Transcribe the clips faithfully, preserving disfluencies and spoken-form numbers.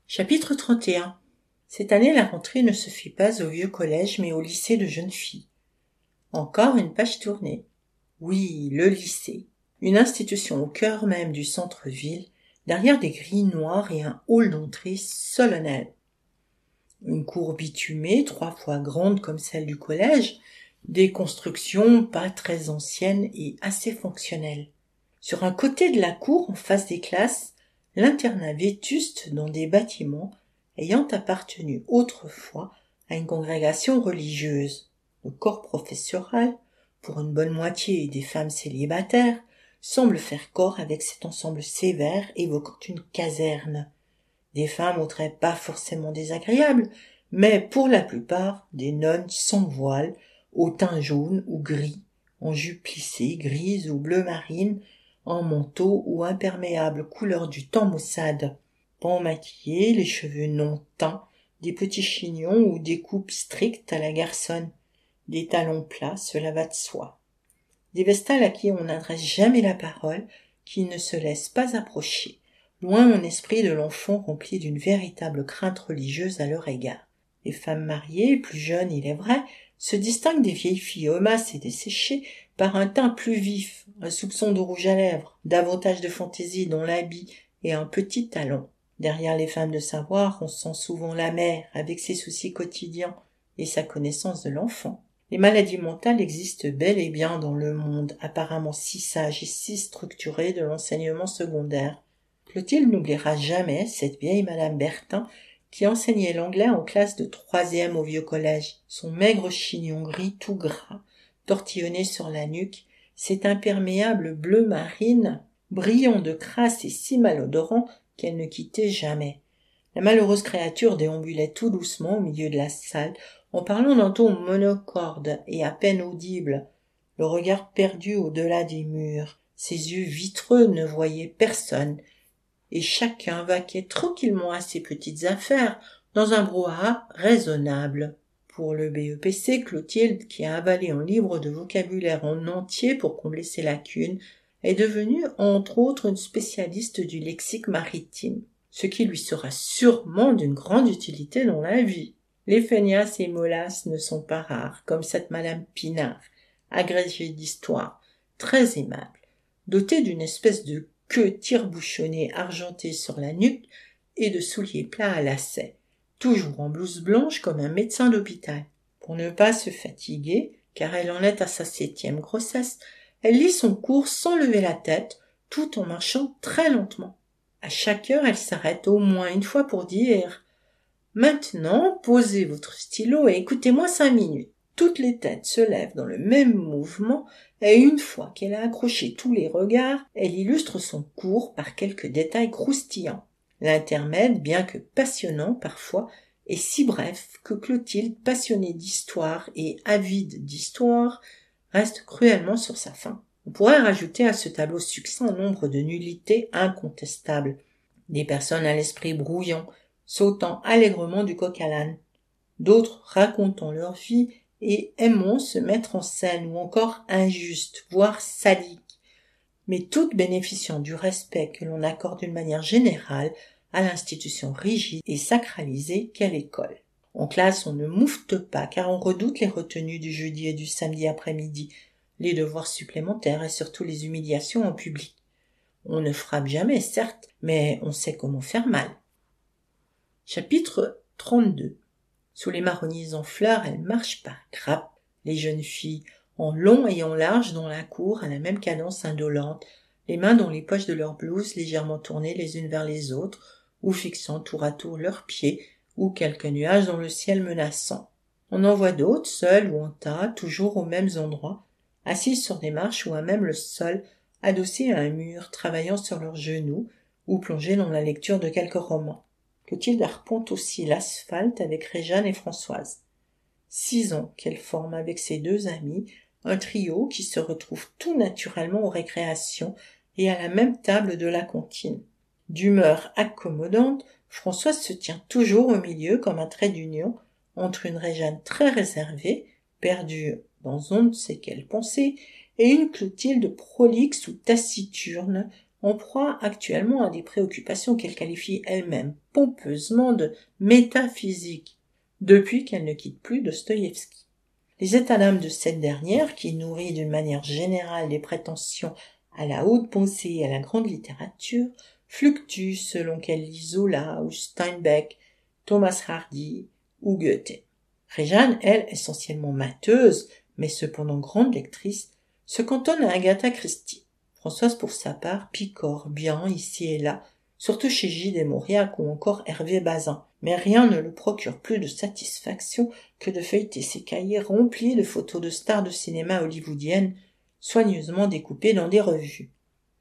Chapitre trente et un. Cette année, la rentrée ne se fit pas au vieux collège, mais au lycée de jeunes filles. Encore une page tournée. Oui, le lycée. Une institution au cœur même du centre-ville, derrière des grilles noires et un hall d'entrée solennel. Une cour bitumée, trois fois grande comme celle du collège, des constructions pas très anciennes et assez fonctionnelles. Sur un côté de la cour, en face des classes, l'internat vétuste dans des bâtiments ayant appartenu autrefois à une congrégation religieuse. Le corps professoral, pour une bonne moitié des femmes célibataires, semble faire corps avec cet ensemble sévère évoquant une caserne. Des femmes aux traits pas forcément désagréables, mais pour la plupart des nonnes sans voile, au teint jaune ou gris, en jupe plissée, grise ou bleu marine, en manteau ou imperméable couleur du temps maussade, pans maquillés, les cheveux non teints, des petits chignons ou des coupes strictes à la garçonne, des talons plats, cela va de soi. Des vestales à qui on n'adresse jamais la parole, qui ne se laissent pas approcher, loin mon esprit de l'enfant rempli d'une véritable crainte religieuse à leur égard. Les femmes mariées, plus jeunes il est vrai, se distinguent des vieilles filles homasses et desséchées par un teint plus vif, un soupçon de rouge à lèvres, davantage de fantaisie dans l'habit et un petit talon. Derrière les femmes de savoir, on sent souvent la mère avec ses soucis quotidiens et sa connaissance de l'enfant. Les maladies mentales existent bel et bien dans le monde apparemment si sage et si structuré de l'enseignement secondaire. Clotilde n'oubliera jamais cette vieille madame Bertin qui enseignait l'anglais en classe de troisième au vieux collège. Son maigre chignon gris tout gras, tortillonné sur la nuque, cet imperméable bleu marine, brillant de crasse et si malodorant qu'elle ne quittait jamais. La malheureuse créature déambulait tout doucement au milieu de la salle, en parlant d'un ton monocorde et à peine audible, le regard perdu au-delà des murs. Ses yeux vitreux ne voyaient personne, et chacun vaquait tranquillement à ses petites affaires dans un brouhaha raisonnable. Pour le B E P C, Clotilde, qui a avalé un livre de vocabulaire en entier pour combler ses lacunes, est devenue entre autres une spécialiste du lexique maritime, ce qui lui sera sûrement d'une grande utilité dans la vie. Les feignasses et molasses ne sont pas rares, comme cette madame Pinard, agrégée d'histoire, très aimable, dotée d'une espèce de queue tire-bouchonnée argentée sur la nuque et de souliers plats à lacets, toujours en blouse blanche comme un médecin d'hôpital. Pour ne pas se fatiguer, car elle en est à sa septième grossesse, elle lit son cours sans lever la tête, tout en marchant très lentement. À chaque heure, elle s'arrête au moins une fois pour dire « Maintenant, posez votre stylo et écoutez-moi cinq minutes. » Toutes les têtes se lèvent dans le même mouvement et une fois qu'elle a accroché tous les regards, elle illustre son cours par quelques détails croustillants. L'intermède, bien que passionnant parfois, est si bref que Clotilde, passionnée d'histoire et avide d'histoire, reste cruellement sur sa faim. On pourrait rajouter à ce tableau succinct un nombre de nullités incontestables. Des personnes à l'esprit brouillon, sautant allègrement du coq à l'âne. D'autres racontant leur vie et aimant se mettre en scène ou encore injustes, voire sadiques, mais toutes bénéficiant du respect que l'on accorde d'une manière générale à l'institution rigide et sacralisée qu'est l'école. En classe, on ne moufte pas car on redoute les retenues du jeudi et du samedi après-midi, les devoirs supplémentaires et surtout les humiliations en public. On ne frappe jamais, certes, mais on sait comment faire mal. Chapitre trente-deux. Sous les marronniers en fleurs, elles marchent par grappes, les jeunes filles, en long et en large dans la cour, à la même cadence indolente, les mains dans les poches de leurs blouses légèrement tournées les unes vers les autres, ou fixant tour à tour leurs pieds, ou quelques nuages dans le ciel menaçant. On en voit d'autres, seules ou en tas, toujours aux mêmes endroits, assises sur des marches ou à même le sol, adossées à un mur, travaillant sur leurs genoux, ou plongées dans la lecture de quelques romans. Clotilde arpente aussi l'asphalte avec Réjeanne et Françoise. Six ans qu'elle forme avec ses deux amies un trio qui se retrouve tout naturellement aux récréations et à la même table de la cantine. D'humeur accommodante, Françoise se tient toujours au milieu comme un trait d'union entre une Réjeanne très réservée, perdue dans on ne sait quelle pensée, et une Clotilde prolixe ou taciturne, en proie actuellement à des préoccupations qu'elle qualifie elle-même pompeusement de métaphysiques, depuis qu'elle ne quitte plus Dostoïevski. Les états d'âme de cette dernière, qui nourrit d'une manière générale des prétentions à la haute pensée et à la grande littérature, fluctuent selon qu'elle lit Zola ou Steinbeck, Thomas Hardy ou Goethe. Réjeanne, elle, essentiellement mateuse, mais cependant grande lectrice, se cantonne à Agatha Christie. Françoise, pour sa part, picore bien ici et là, surtout chez Gilles et Mauriac ou encore Hervé Bazin, mais rien ne le procure plus de satisfaction que de feuilleter ses cahiers remplis de photos de stars de cinéma hollywoodiennes, soigneusement découpées dans des revues.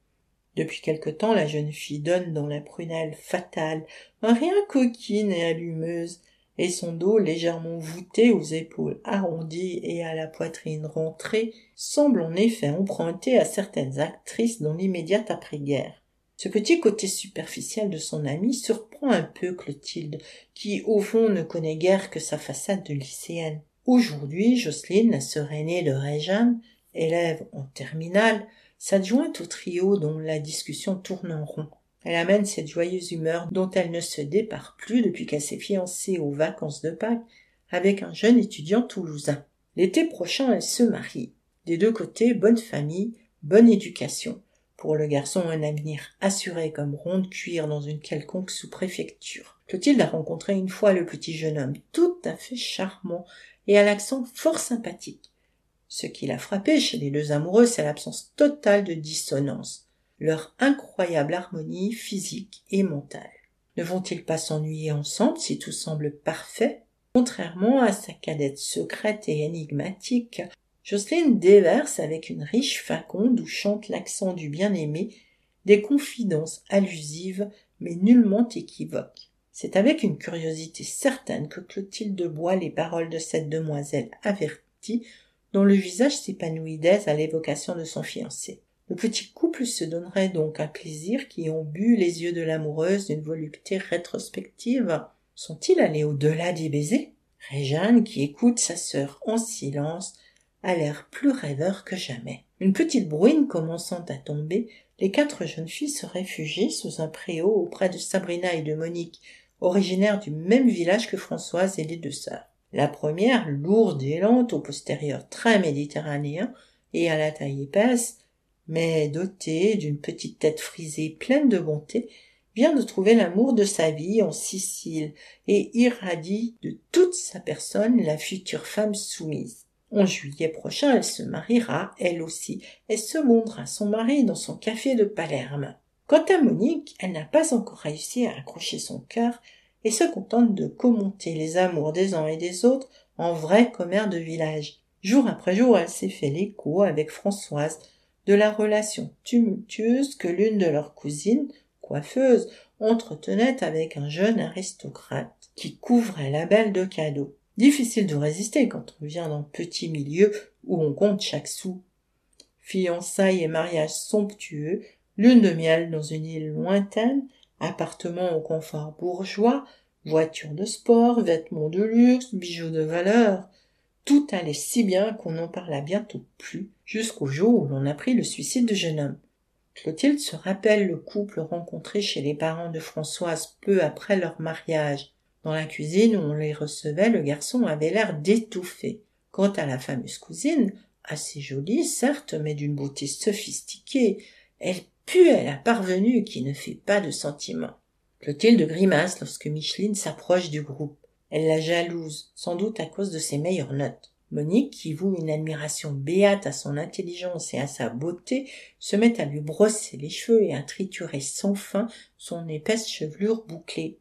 Depuis quelque temps, la jeune fille donne dans la prunelle fatale un rien coquine et allumeuse, et son dos légèrement voûté, aux épaules arrondies et à la poitrine rentrée, semble en effet emprunté à certaines actrices dans l'immédiate après-guerre. Ce petit côté superficiel de son amie surprend un peu Clotilde, qui au fond ne connaît guère que sa façade de lycéenne. Aujourd'hui, Jocelyne, la sœur aînée de Réjeanne, élève en terminale, s'adjointe au trio dont la discussion tourne en rond. Elle amène cette joyeuse humeur dont elle ne se dépare plus depuis qu'elle s'est fiancée aux vacances de Pâques avec un jeune étudiant toulousain. L'été prochain, elle se marie. Des deux côtés, bonne famille, bonne éducation. Pour le garçon, un avenir assuré comme rond de cuir dans une quelconque sous-préfecture. Clotilde a rencontré une fois le petit jeune homme, tout à fait charmant et à l'accent fort sympathique. Ce qui l'a frappé chez les deux amoureux, c'est l'absence totale de dissonance, leur incroyable harmonie physique et mentale. Ne vont-ils pas s'ennuyer ensemble si tout semble parfait? Contrairement à sa cadette secrète et énigmatique, Jocelyne déverse avec une riche faconde où chante l'accent du bien-aimé des confidences allusives mais nullement équivoques. C'est avec une curiosité certaine que Clotilde boit les paroles de cette demoiselle avertie dont le visage s'épanouit d'aise à l'évocation de son fiancé. Le petit couple se donnerait donc un plaisir qui ont bu les yeux de l'amoureuse d'une volupté rétrospective. Sont-ils allés au-delà des baisers? Réjeanne, qui écoute sa sœur en silence, a l'air plus rêveur que jamais. Une petite bruine commençant à tomber, les quatre jeunes filles se réfugient sous un préau auprès de Sabrina et de Monique, originaires du même village que Françoise et les deux sœurs. La première, lourde et lente, au postérieur très méditerranéen et à la taille épaisse, mais dotée d'une petite tête frisée pleine de bonté, vient de trouver l'amour de sa vie en Sicile et irradie de toute sa personne la future femme soumise. En juillet prochain, elle se mariera, elle aussi, et secondera son mari dans son café de Palerme. Quant à Monique, elle n'a pas encore réussi à accrocher son cœur et se contente de commenter les amours des uns et des autres en vrai commère de village. Jour après jour, elle s'est fait l'écho avec Françoise de la relation tumultueuse que l'une de leurs cousines, coiffeuse, entretenait avec un jeune aristocrate qui couvrait la belle de cadeaux. Difficile de résister quand on vient d'un petit milieu où on compte chaque sou. Fiançailles et mariages somptueux, lune de miel dans une île lointaine, appartements au confort bourgeois, voitures de sport, vêtements de luxe, bijoux de valeur. Tout allait si bien qu'on n'en parla bientôt plus, jusqu'au jour où l'on apprit le suicide du jeune homme. Clotilde se rappelle le couple rencontré chez les parents de Françoise peu après leur mariage. Dans la cuisine où on les recevait, le garçon avait l'air d'étouffer. Quant à la fameuse cousine, assez jolie, certes, mais d'une beauté sophistiquée, elle puait la parvenue qui ne fait pas de sentiments. Clotilde grimace lorsque Micheline s'approche du groupe. Elle la jalouse, sans doute à cause de ses meilleures notes. Monique, qui voue une admiration béate à son intelligence et à sa beauté, se met à lui brosser les cheveux et à triturer sans fin son épaisse chevelure bouclée.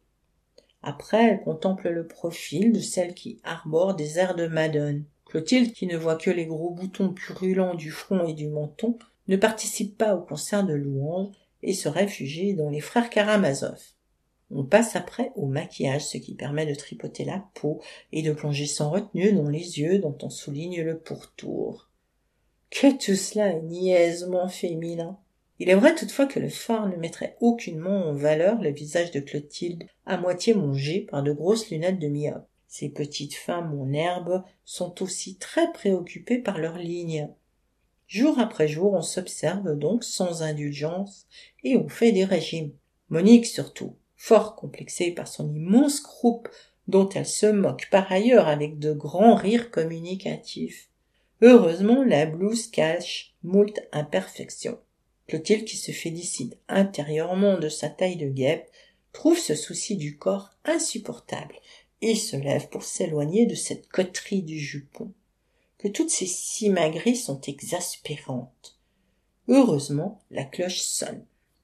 Après, elle contemple le profil de celle qui arbore des airs de Madone. Clotilde, qui ne voit que les gros boutons purulents du front et du menton, ne participe pas au concert de louanges et se réfugie dans les frères Karamazov. On passe après au maquillage, ce qui permet de tripoter la peau et de plonger sans retenue dans les yeux dont on souligne le pourtour. Que tout cela est niaisement féminin. Il est vrai toutefois que le phare ne mettrait aucunement en valeur le visage de Clotilde, à moitié mangé par de grosses lunettes de myope. Ces petites femmes en herbe sont aussi très préoccupées par leurs lignes. Jour après jour, on s'observe donc sans indulgence et on fait des régimes. Monique surtout, fort complexée par son immense croupe dont elle se moque par ailleurs avec de grands rires communicatifs. Heureusement, la blouse cache moult imperfections. Clotilde, qui se félicite intérieurement de sa taille de guêpe, trouve ce souci du corps insupportable et se lève pour s'éloigner de cette coterie du jupon. Que toutes ces simagrées sont exaspérantes. Heureusement, la cloche sonne.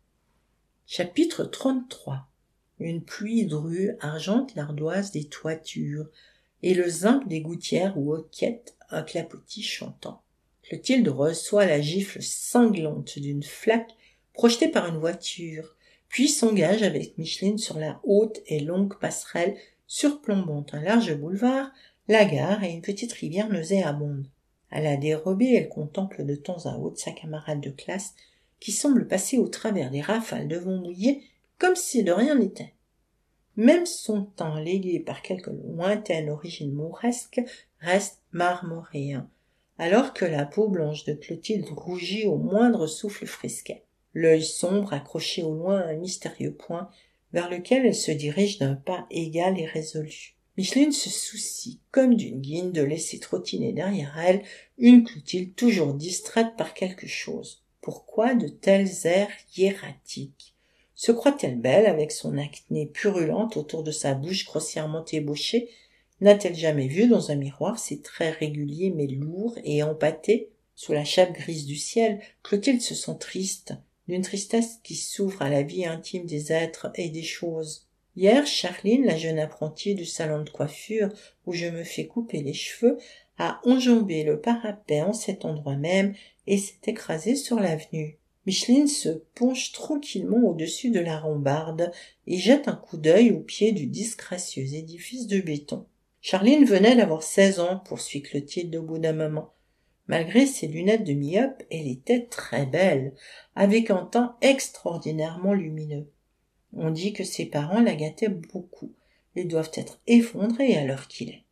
Chapitre trente-trois. Une pluie drue argente l'ardoise des toitures, et le zinc des gouttières où hoquette un clapotis chantant. Clotilde reçoit la gifle sanglante d'une flaque projetée par une voiture, puis s'engage avec Micheline sur la haute et longue passerelle surplombant un large boulevard, la gare et une petite rivière nauséabonde. À la dérobée, elle contemple de temps à autre sa camarade de classe qui semble passer au travers des rafales de vent mouillé comme si de rien n'était. Même son teint légué par quelque lointaine origine mauresque reste marmoréen, alors que la peau blanche de Clotilde rougit au moindre souffle frisquet. L'œil sombre accroché au loin à un mystérieux point vers lequel elle se dirige d'un pas égal et résolu. Micheline se soucie comme d'une guine de laisser trottiner derrière elle une Clotilde toujours distraite par quelque chose. Pourquoi de tels airs hiératiques? Se croit-elle belle avec son acné purulente autour de sa bouche grossièrement ébauchée? N'a-t-elle jamais vu dans un miroir ses traits réguliers mais lourds et empâtés? Sous la chape grise du ciel, Clotilde se sent triste, d'une tristesse qui s'ouvre à la vie intime des êtres et des choses. Hier, Charline, la jeune apprentie du salon de coiffure où je me fais couper les cheveux, a enjambé le parapet en cet endroit même et s'est écrasée sur l'avenue. Micheline se penche tranquillement au-dessus de la rambarde et jette un coup d'œil au pied du disgracieux édifice de béton. Charline venait d'avoir seize ans, poursuit Clotilde au bout d'un moment. Malgré ses lunettes de myope, elle était très belle, avec un teint extraordinairement lumineux. On dit que ses parents la gâtaient beaucoup. Ils doivent être effondrés à l'heure qu'il est.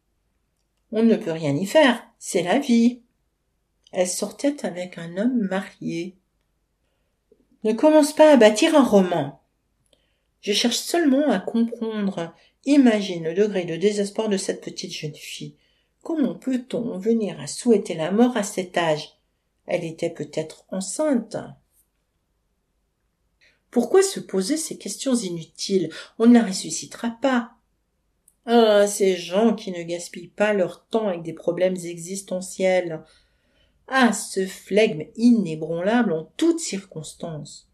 On ne peut rien y faire, c'est la vie. Elle sortait avec un homme marié. Ne commence pas à bâtir un roman. Je cherche seulement à comprendre. Imagine le degré de désespoir de cette petite jeune fille. Comment peut-on venir à souhaiter la mort à cet âge? Elle était peut-être enceinte. Pourquoi se poser ces questions inutiles? On ne la ressuscitera pas. Ah, ces gens qui ne gaspillent pas leur temps avec des problèmes existentiels. Ah, ce flegme inébranlable en toutes circonstances.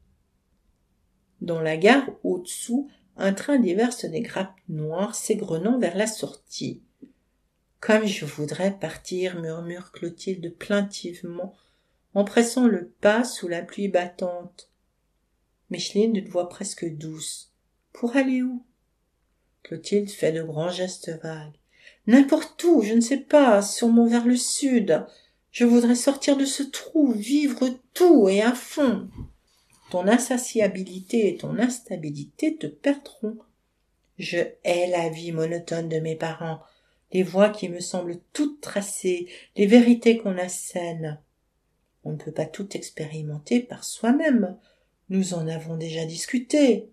Dans la gare au-dessous, un train déverse des grappes noires s'égrenant vers la sortie. Comme je voudrais partir, murmure Clotilde plaintivement, en pressant le pas sous la pluie battante. Micheline d'une voix presque douce. Pour aller où? Clotilde fait de grands gestes vagues. N'importe où, je ne sais pas, sûrement vers le sud. Je voudrais sortir de ce trou, vivre tout et à fond. Ton insatiabilité et ton instabilité te perdront. Je hais la vie monotone de mes parents, les voies qui me semblent toutes tracées, les vérités qu'on assène. On ne peut pas tout expérimenter par soi-même. Nous en avons déjà discuté.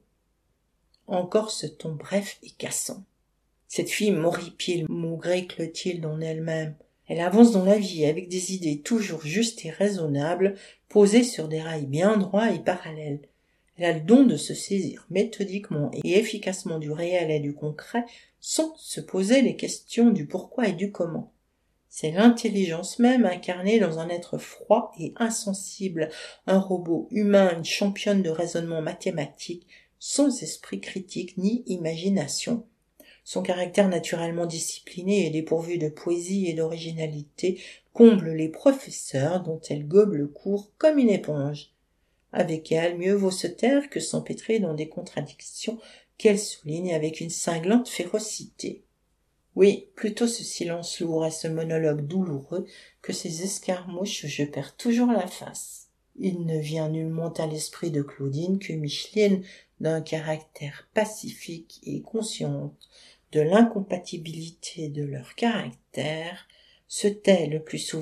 Encore ce ton bref et cassant. Cette fille m'horripile, maugrait Clotilde en elle-même. Elle avance dans la vie avec des idées toujours justes et raisonnables, posées sur des rails bien droits et parallèles. Elle a le don de se saisir méthodiquement et efficacement du réel et du concret, sans se poser les questions du pourquoi et du comment. C'est l'intelligence même incarnée dans un être froid et insensible, un robot humain, une championne de raisonnement mathématique, sans esprit critique ni imagination. Son caractère naturellement discipliné et dépourvu de poésie et d'originalité comble les professeurs dont elle gobe le cours comme une éponge. Avec elle, mieux vaut se taire que s'empêtrer dans des contradictions qu'elle souligne avec une cinglante férocité. Oui, plutôt ce silence lourd et ce monologue douloureux que ces escarmouches où je perds toujours la face. Il ne vient nullement à l'esprit de Claudine que Micheline, d'un caractère pacifique et consciente de l'incompatibilité de leur caractère, se tait le plus souvent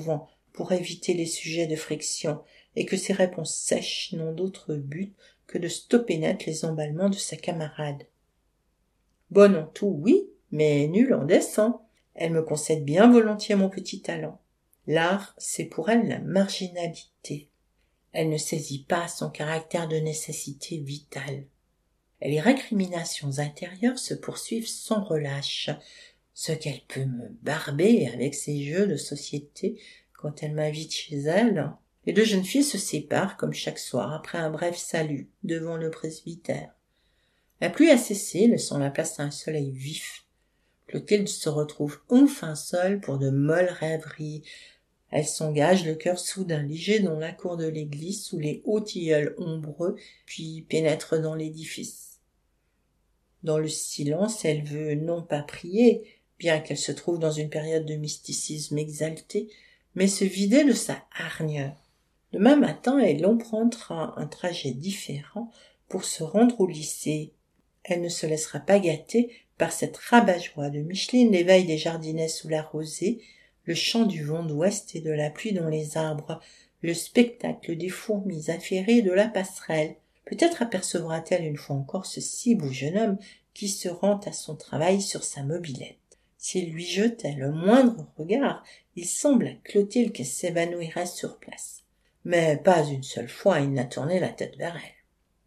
pour éviter les sujets de friction, et que ses réponses sèches n'ont d'autre but que de stopper net les emballements de sa camarade. Bonne en tout, oui, mais nulle en dessin. Elle me concède bien volontiers mon petit talent. L'art, c'est pour elle la marginalité. Elle ne saisit pas son caractère de nécessité vitale. Et les récriminations intérieures se poursuivent sans relâche. Ce qu'elle peut me barber avec ses jeux de société quand elle m'invite chez elle. Les deux jeunes filles se séparent comme chaque soir après un bref salut devant le presbytère. La pluie a cessé, laissant la place à un soleil vif. Clotilde se retrouve enfin seule pour de molles rêveries. Elle s'engage, le cœur soudain léger, dans la cour de l'église, sous les hauts tilleuls ombreux, puis pénètre dans l'édifice. Dans le silence, elle veut non pas prier, bien qu'elle se trouve dans une période de mysticisme exalté, mais se vider de sa hargne. Demain matin, elle empruntera un trajet différent pour se rendre au lycée. Elle ne se laissera pas gâter par cette rabat-joie de Micheline, l'éveil des jardinets sous la rosée, le chant du vent d'ouest et de la pluie dans les arbres, le spectacle des fourmis affairées de la passerelle. Peut-être apercevra-t-elle une fois encore ce si beau jeune homme qui se rend à son travail sur sa mobilette. S'il lui jetait le moindre regard, il semble à Clotilde qu'elle s'évanouirait sur place. Mais pas une seule fois il n'a tourné la tête vers elle.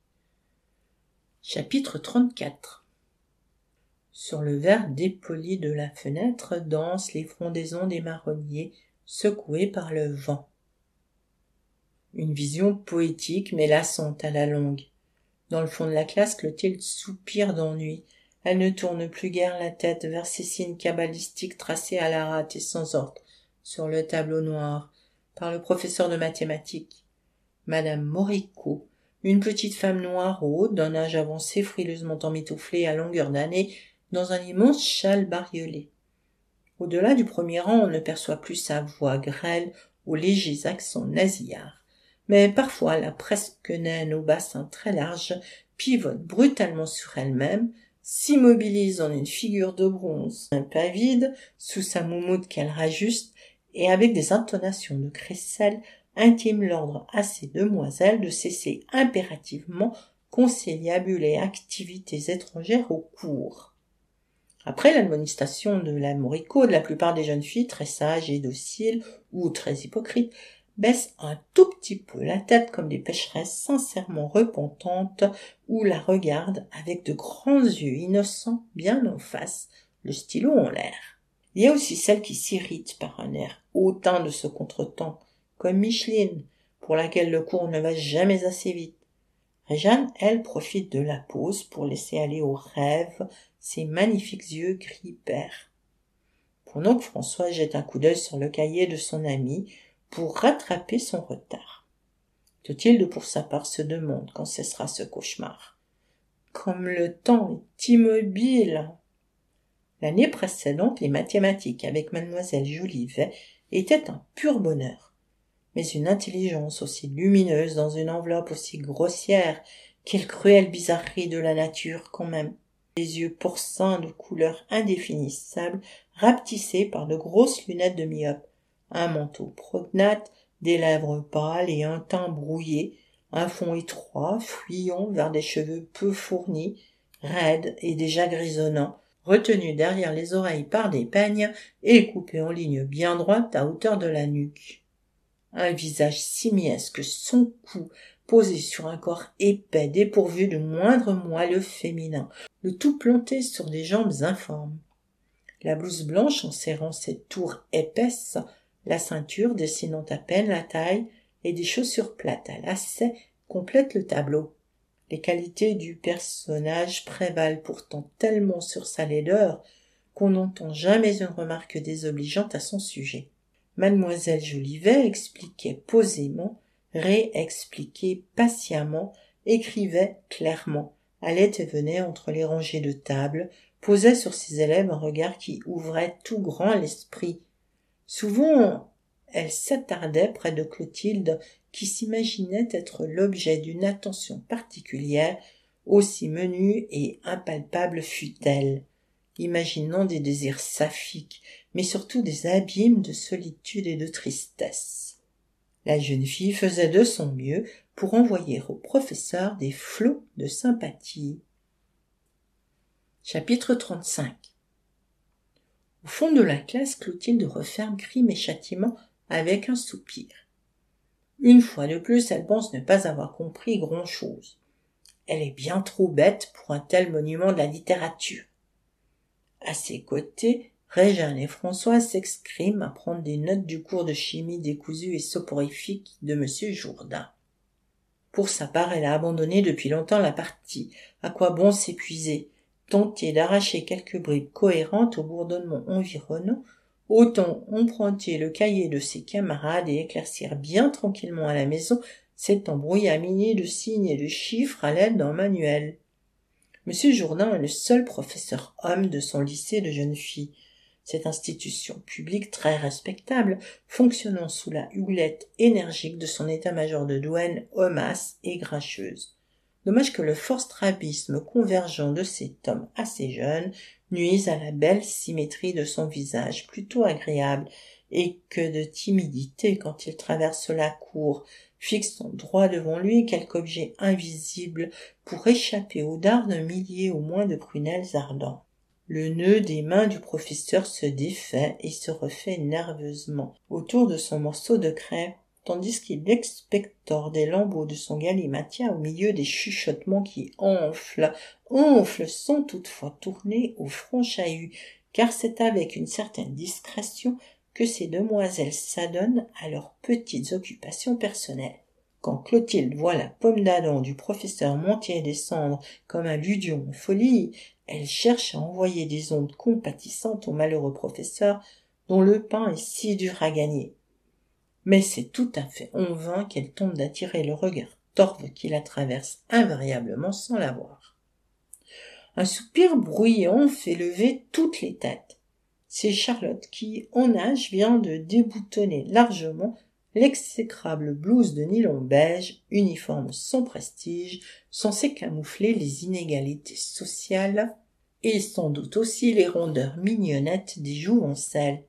Chapitre trente-quatre. Sur le verre dépoli de la fenêtre dansent les frondaisons des marronniers secouées par le vent. Une vision poétique mais lassante à la longue. Dans le fond de la classe, Clotilde soupire d'ennui. Elle ne tourne plus guère la tête vers ces signes cabalistiques tracés à la rate et sans ordre sur le tableau noir par le professeur de mathématiques. Madame Moricaud, une petite femme noire haute, d'un âge avancé, frileusement emmitouflée à longueur d'année dans un immense châle bariolé. Au-delà du premier rang, on ne perçoit plus sa voix grêle aux légers accents nasillards, mais parfois la presque naine au bassin très large pivote brutalement sur elle-même, s'immobilise en une figure de bronze impavide sous sa moumoute qu'elle rajuste, et avec des intonations de crécelle intime l'ordre à ces demoiselles de cesser impérativement conciliabule et activités étrangères au cours. Après l'admonistation de la Moricaud, la plupart des jeunes filles, très sages et dociles, ou très hypocrites, baissent un tout petit peu la tête comme des pécheresses sincèrement repentantes, ou la regardent avec de grands yeux innocents bien en face, le stylo en l'air. Il y a aussi celles qui s'irritent par un air hautain de ce contretemps, comme Micheline, pour laquelle le cours ne va jamais assez vite. Réjeanne, elle, profite de la pause pour laisser aller au rêve ses magnifiques yeux gris père. Pendant que François jette un coup d'œil sur le cahier de son ami pour rattraper son retard. Clotilde, pour sa part, se demande quand cessera ce cauchemar. Comme le temps est immobile. L'année précédente, les mathématiques avec mademoiselle Jolivet étaient un pur bonheur. Mais une intelligence aussi lumineuse dans une enveloppe aussi grossière, quelle cruelle bizarrerie de la nature quand même. Les yeux porcins de couleur indéfinissable, rapetissés par de grosses lunettes de myope, un manteau prognate, des lèvres pâles et un teint brouillé, un fond étroit, fuyant vers des cheveux peu fournis, raides et déjà grisonnants, retenus derrière les oreilles par des peignes et coupés en ligne bien droite à hauteur de la nuque. Un visage simiesque, son cou, posé sur un corps épais, dépourvu de moindre moelleux féminin, le tout planté sur des jambes informes. La blouse blanche enserrant cette tour épaisse, la ceinture dessinant à peine la taille, et des chaussures plates à lacets complètent le tableau. Les qualités du personnage prévalent pourtant tellement sur sa laideur qu'on n'entend jamais une remarque désobligeante à son sujet. Mademoiselle Jolivet expliquait posément, réexpliquait patiemment, écrivait clairement, allait et venait entre les rangées de tables, posait sur ses élèves un regard qui ouvrait tout grand l'esprit. Souvent, elle s'attardait près de Clotilde, qui s'imaginait être l'objet d'une attention particulière, aussi menue et impalpable fût-elle. imaginant des désirs saphiques, mais surtout des abîmes de solitude et de tristesse. La jeune fille faisait de son mieux pour envoyer au professeur des flots de sympathie. Chapitre trente-cinq. Au fond de la classe, Clotilde referme Crime et Châtiment avec un soupir. Une fois de plus, elle pense ne pas avoir compris grand-chose. Elle est bien trop bête pour un tel monument de la littérature. À ses côtés, Réjeanne et Françoise s'excriment à prendre des notes du cours de chimie décousue et soporifique de Monsieur Jourdain. Pour sa part, elle a abandonné depuis longtemps la partie. À quoi bon s'épuiser? Tenter d'arracher quelques bribes cohérentes au bourdonnement environnant, autant emprunter le cahier de ses camarades et éclaircir bien tranquillement à la maison cet embrouillamini de signes et de chiffres à l'aide d'un manuel. Monsieur Jourdain est le seul professeur homme de son lycée de jeunes filles. Cette institution publique très respectable, fonctionnant sous la houlette énergique de son état-major de douane hommasse et grincheuse. Dommage que le fort strabisme convergent de cet homme assez jeune nuise à la belle symétrie de son visage plutôt agréable, et que de timidité quand il traverse la cour, fixant droit devant lui quelque objet invisible pour échapper aux dards d'un millier au moins de prunelles ardents. Le nœud des mains du professeur se défait et se refait nerveusement autour de son morceau de crêpe, tandis qu'il expectore des lambeaux de son galimatia au milieu des chuchotements qui enflent, enflent sans toutefois tourner au franc chahut, car c'est avec une certaine discrétion que ces demoiselles s'adonnent à leurs petites occupations personnelles. Quand Clotilde voit la pomme d'Adam du professeur monter et descendre comme un ludion en folie, elle cherche à envoyer des ondes compatissantes au malheureux professeur dont le pain est si dur à gagner. Mais c'est tout à fait en vain qu'elle tente d'attirer le regard torve qui la traverse invariablement sans la voir. Un soupir bruyant fait lever toutes les têtes. C'est Charlotte qui, en nage, vient de déboutonner largement l'exécrable blouse de nylon beige, uniforme sans prestige, censé camoufler les inégalités sociales et sans doute aussi les rondeurs mignonnettes des jouvencelles.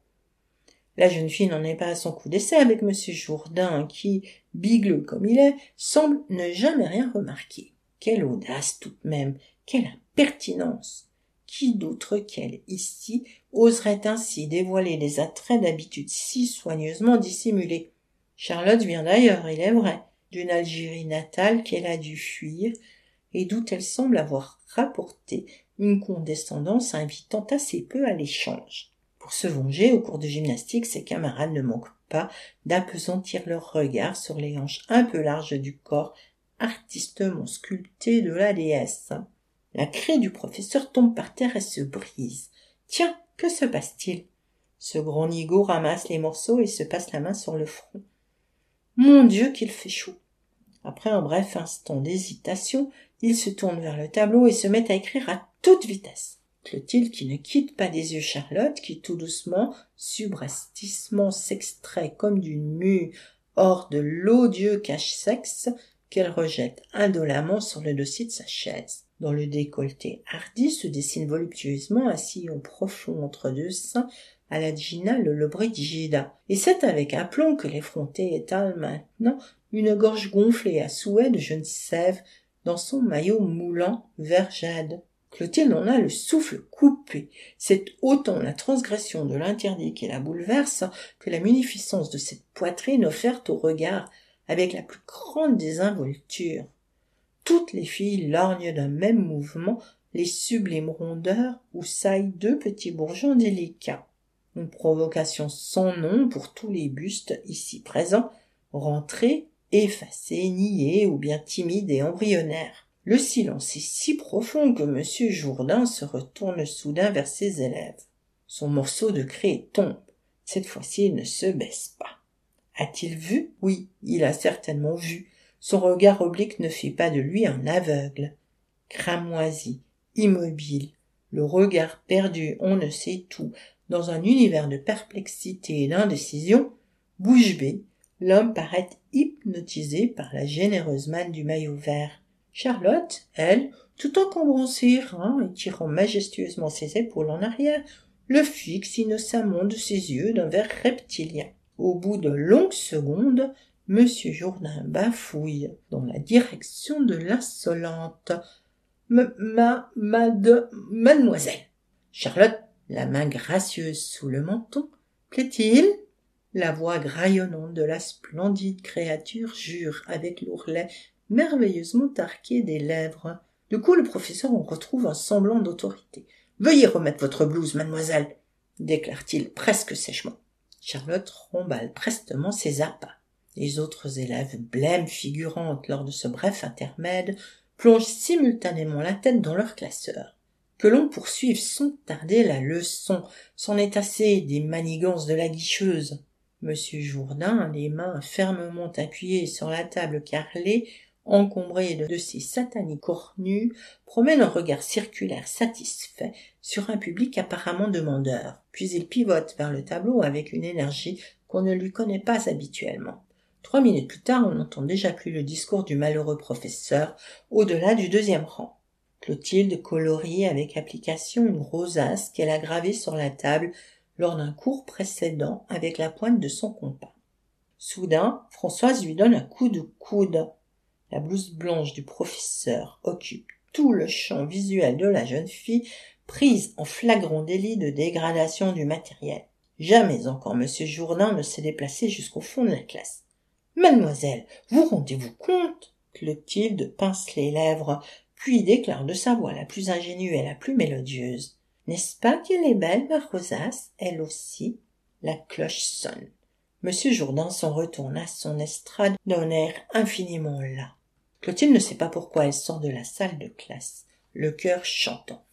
La jeune fille n'en est pas à son coup d'essai avec Monsieur Jourdain, qui, bigleux comme il est, semble ne jamais rien remarquer. Quelle audace tout de même, quelle impertinence! Qui d'autre qu'elle, ici, oserait ainsi dévoiler les attraits d'habitude si soigneusement dissimulés? Charlotte vient d'ailleurs, il est vrai, d'une Algérie natale qu'elle a dû fuir, et d'où elle semble avoir rapporté une condescendance invitant assez peu à l'échange. Pour se venger, au cours de gymnastique, ses camarades ne manquent pas d'appesantir leur regard sur les hanches un peu larges du corps artistement sculpté de la déesse. La craie du professeur tombe par terre et se brise. Tiens, que se passe-t-il? Ce grand nigaud ramasse les morceaux et se passe la main sur le front. Mon Dieu, qu'il fait chaud! Après un bref instant d'hésitation, il se tourne vers le tableau et se met à écrire à toute vitesse. Clotilde, qui ne quitte pas des yeux Charlotte, qui tout doucement, subrepticement s'extrait comme d'une mue hors de l'odieux cache-sexe qu'elle rejette indolemment sur le dossier de sa chaise. Dans le décolleté hardi se dessine voluptueusement un sillon profond entre deux seins à la Gina le Lollobrigida, et c'est avec aplomb que l'effronté étale maintenant une gorge gonflée à souhait de jeune sève dans son maillot moulant vert jade. Clotilde en a le souffle coupé. C'est autant la transgression de l'interdit qui la bouleverse que la munificence de cette poitrine offerte au regard avec la plus grande désinvolture. Toutes les filles lorgnent d'un même mouvement les sublimes rondeurs où saillent deux petits bourgeons délicats. Une provocation sans nom pour tous les bustes ici présents, rentrés, effacés, niais ou bien timides et embryonnaires. Le silence est si profond que Monsieur Jourdain se retourne soudain vers ses élèves. Son morceau de craie tombe. Cette fois-ci, il ne se baisse pas. A-t-il vu? Oui, il a certainement vu. Son regard oblique ne fait pas de lui un aveugle. Cramoisi, immobile, le regard perdu on ne sait où, dans un univers de perplexité et d'indécision, bouche bée, l'homme paraît hypnotisé par la généreuse manne du maillot vert. Charlotte, elle, tout encombrant ses reins et tirant majestueusement ses épaules en arrière, le fixe innocemment de ses yeux d'un vert reptilien. Au bout de longues secondes, Monsieur Jourdain bafouille dans la direction de l'insolente. M- ma, made, mademoiselle. Charlotte, la main gracieuse sous le menton. Plaît-il? La voix graillonnante de la splendide créature jure avec l'ourlet merveilleusement arqué des lèvres. Du coup, le professeur en retrouve un semblant d'autorité. « Veuillez remettre votre blouse, mademoiselle !» déclare-t-il presque sèchement. Charlotte remballe prestement ses appâts. Les autres élèves, blêmes figurantes lors de ce bref intermède, plongent simultanément la tête dans leur classeur. Que l'on poursuive sans tarder la leçon, c'en est assez des manigances de la guicheuse. Monsieur Jourdain, les mains fermement appuyées sur la table carrelée, encombrée de, de ses sataniques cornues, promène un regard circulaire satisfait sur un public apparemment demandeur. Puis il pivote vers le tableau avec une énergie qu'on ne lui connaît pas habituellement. Trois minutes plus tard, on n'entend déjà plus le discours du malheureux professeur au-delà du deuxième rang. Clotilde colorie avec application une rosace qu'elle a gravée sur la table lors d'un cours précédent avec la pointe de son compas. Soudain, Françoise lui donne un coup de coude. La blouse blanche du professeur occupe tout le champ visuel de la jeune fille, prise en flagrant délit de dégradation du matériel. Jamais encore Monsieur Jourdain ne s'est déplacé jusqu'au fond de la classe. « Mademoiselle, vous rendez-vous compte ?» Clotilde pince les lèvres, puis déclare de sa voix la plus ingénue et la plus mélodieuse. « N'est-ce pas qu'elle est belle, ma rosace, elle aussi ?» La cloche sonne. Monsieur Jourdain s'en retourne à son estrade d'un air infiniment las. Clotilde ne sait pas pourquoi elle sort de la salle de classe, le cœur chantant.